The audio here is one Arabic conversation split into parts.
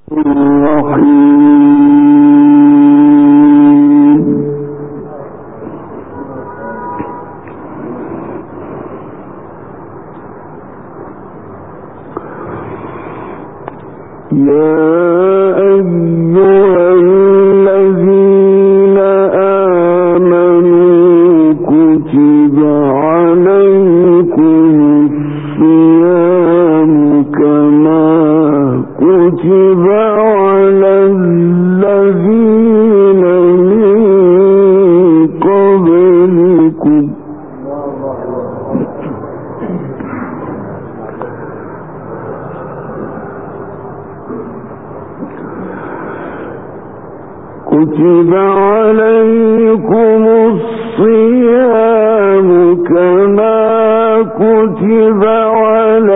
كتب عليكم الصيام كما كتب على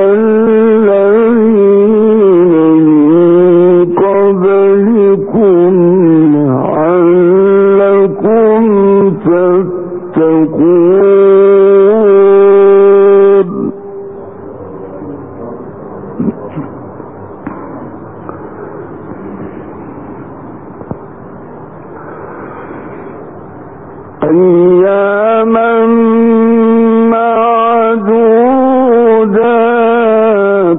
الذين من قبلكم لعلكم تتقون. أياما معدودات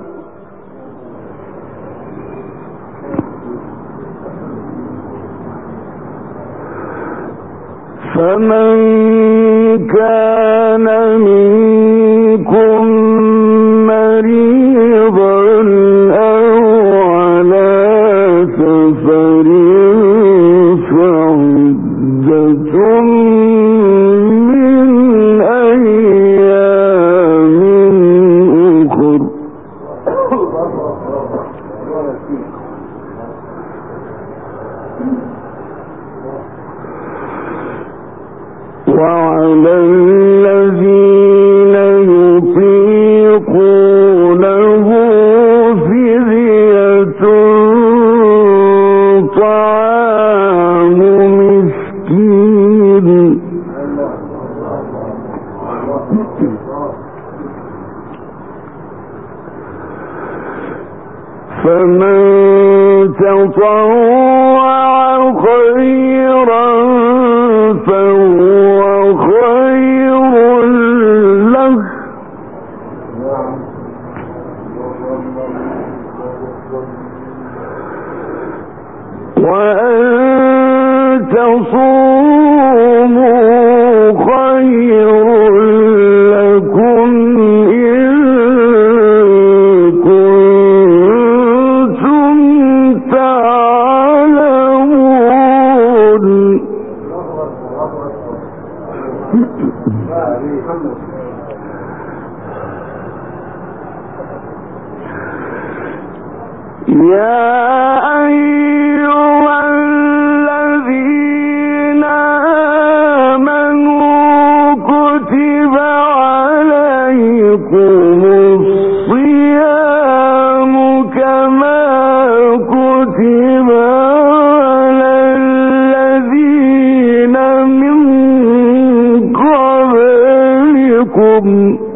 فمن كان منكم مريضا أو على سفر فعدة من أيام أخر. وعلى الذين يطيقونه فدية طعام مسكين. فمن تطوع خيرا فهو خير له وأن تصوموا خير لكم إن كنتم تعلمون. يا أيها الذين آمنوا كتب عليكم الصيام كما كتب على الذين من قبلكم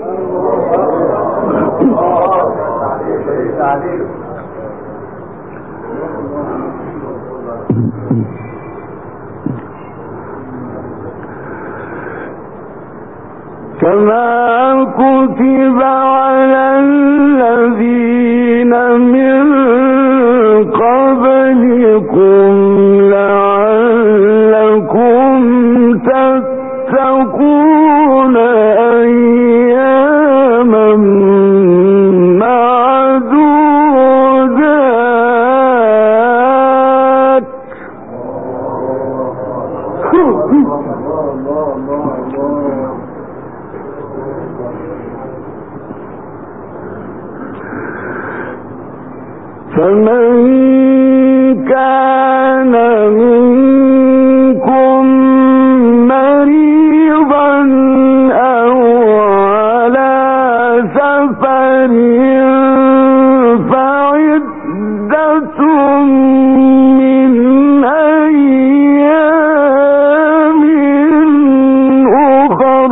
كما كتب على الذين من قبلكم لعلكم تتقون أياما معدودات. فمن كان منكم مريضا أو على سفر فعدة من أيام أخر.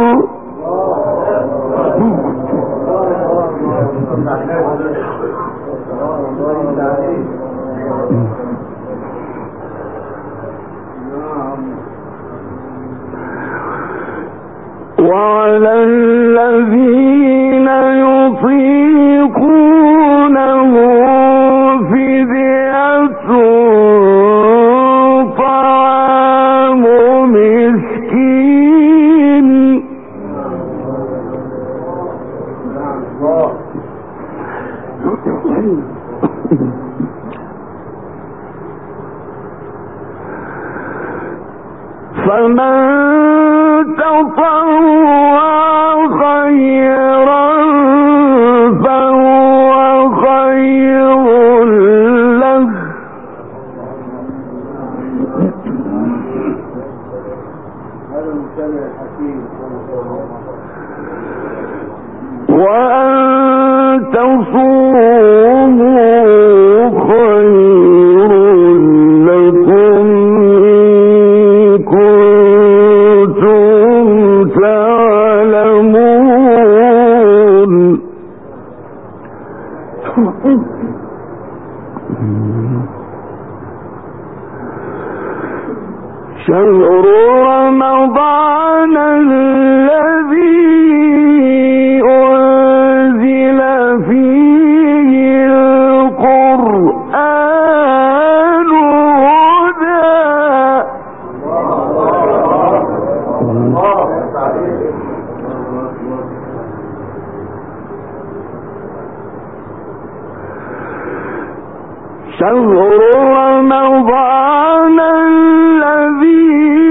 وعلى الذين يطيقونه فدية طعام مسكين فمن تطوع خيرا فهو خير له وأن تصوموا خير لكم إن كنتم تعلمون شهر رمضان الذي أنزل فيه القرآن هدى شهر رمضان الذي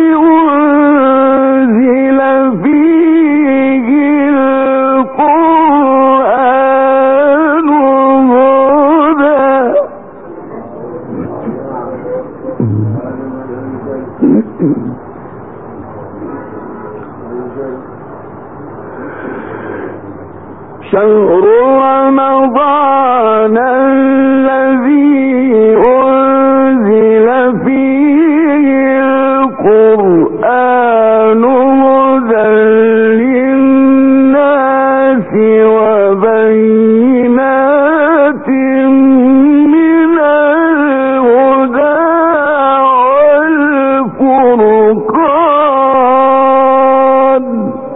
أنزل فيه القرآن هدى شهر رمضان الذي أنزل فيه القرآن هدى للناس وبينات من الهدى والفرقان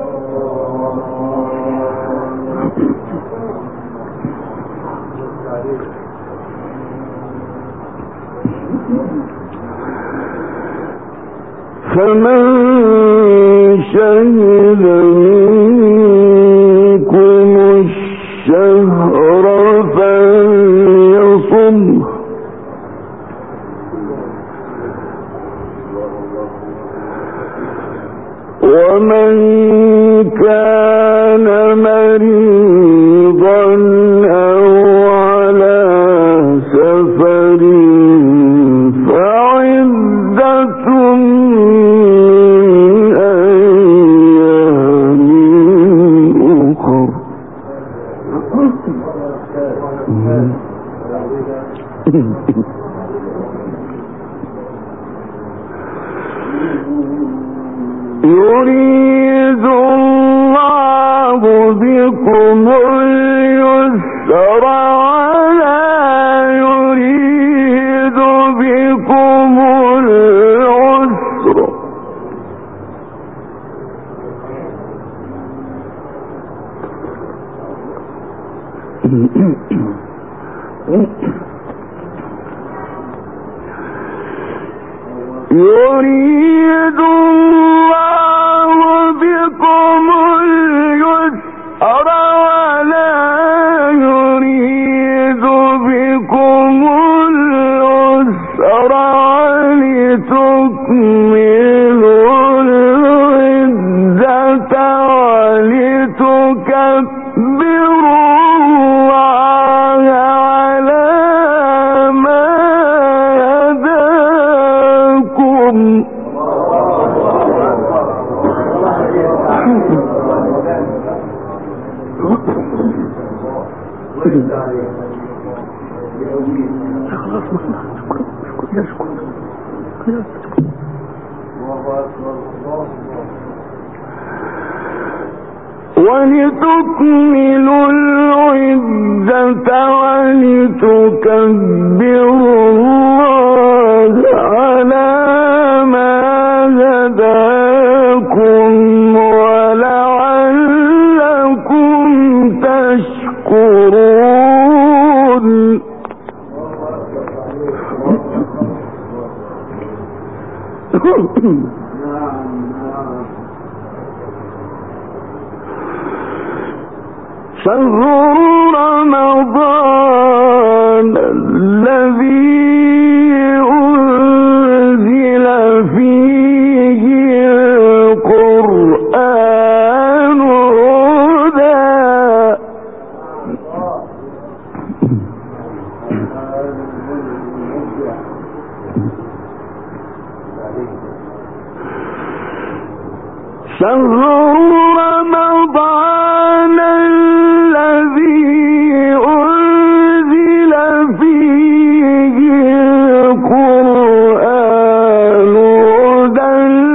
فمن شهد منكم الشهر فليصمه ومن كان مريضا أو على سفر فعدة من أيام أخر يريد الله بكم اليسر ولا يريد بكم العسر يريد الله بكم اليسر ولا يريد بكم العسر ولتكملوا العدة ولتكبروا الله على ما هداكم ولتكملوا العدة ولتكبروا شهر رمضان الذي أنزل فيه القرآن هدى شهر رمضان الذي أنزل فيه القرآن هدى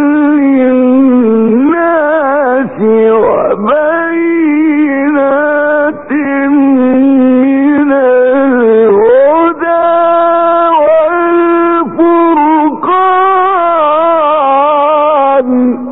للناس وبينات من الهدى والفرقان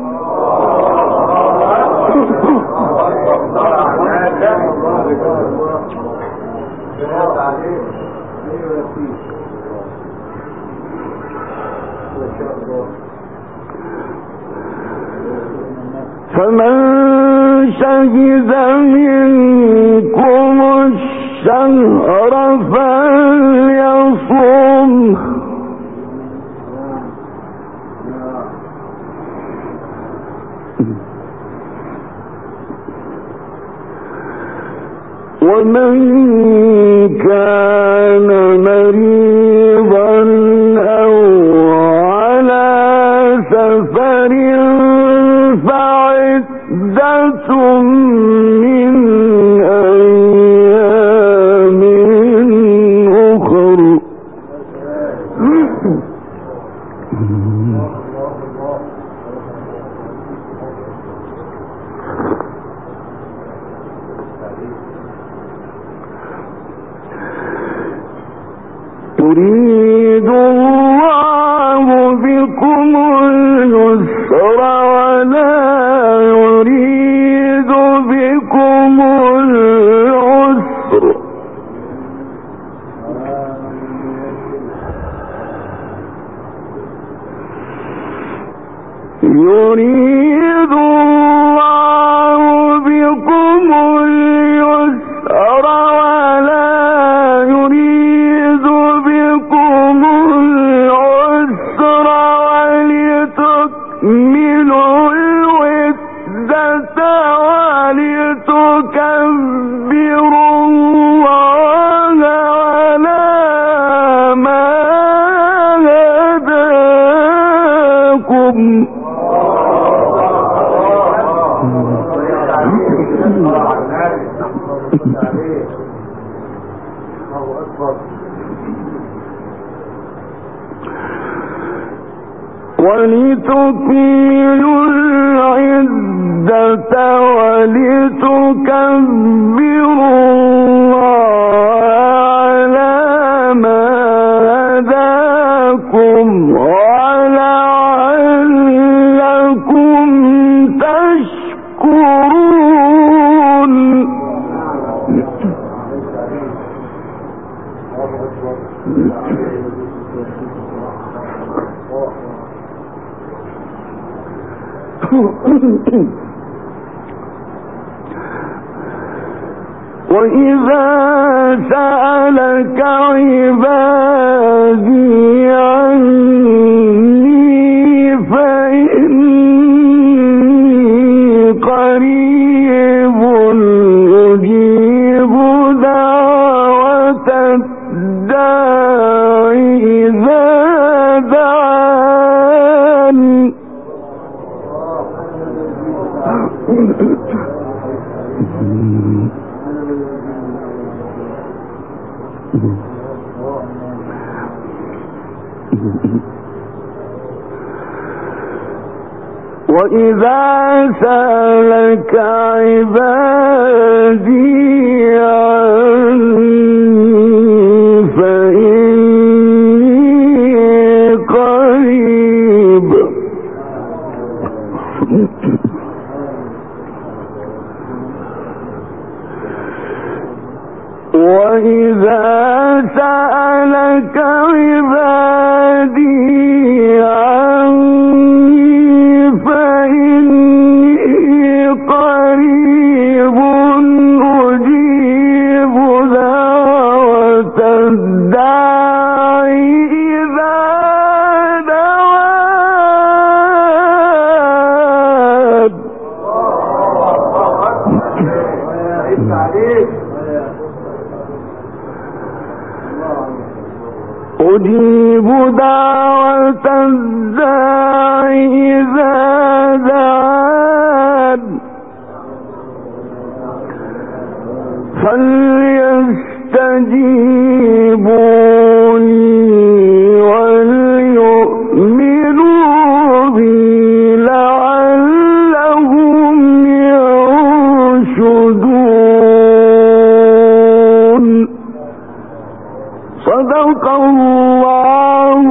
فمن شهد منكم الشهر فليصمه ومن كان مريضا أو على سفر فعدة من أيام أخر يريد الله بكم اليسر ولا يريد بكم العسر يريد الله بكم اليسر ولا يريد بكم العسر ولتكملوا العدة ولتكبروا الله على ما هداكم ولتكملوا العدة ولتكبروا الله على ما هداكم ولعلكم تشكرون وإذا سألك عبادي عني فإني قريب أجيب دعوة الداع إذا دعاني وإذا سألك عبادي عني فإني قريب وإذا سألك عبادي عني فإني قريب أجيب دعوة الداعي إذا دعان. أجيب دعوة الداعي إذا دعان فليستجيبوا لي وليؤمنوا بي لعلهم يرشدون. صدق الله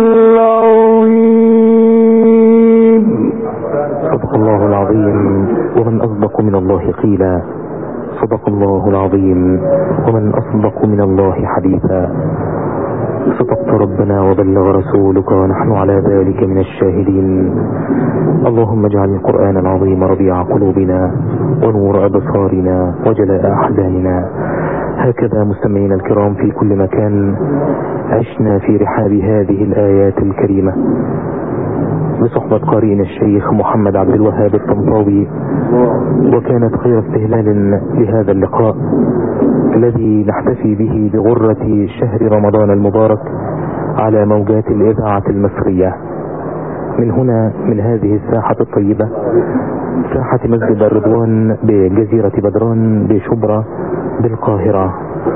العظيم. صدق الله العظيم ومن أصدق من الله قيلا. صدق الله العظيم ومن أصدق من الله حديثا. صدقت ربنا وبلغ رسولك ونحن على ذلك من الشاهدين. اللهم اجعل القرآن العظيم ربيع قلوبنا ونور أبصارنا وجلاء أحزاننا. هكذا مستمعينا الكرام في كل مكان عشنا في رحاب هذه الآيات الكريمة بصحبة قارئنا الشيخ محمد عبد الوهاب الطنطاوي، وكانت خير استهلال لهذا اللقاء الذي نحتفي به بغرة شهر رمضان المبارك على موجات الإذاعة المصرية. من هنا من هذه الساحة الطيبة، ساحة مسجد الرضوان بجزيرة بدران بشبرا بالقاهرة،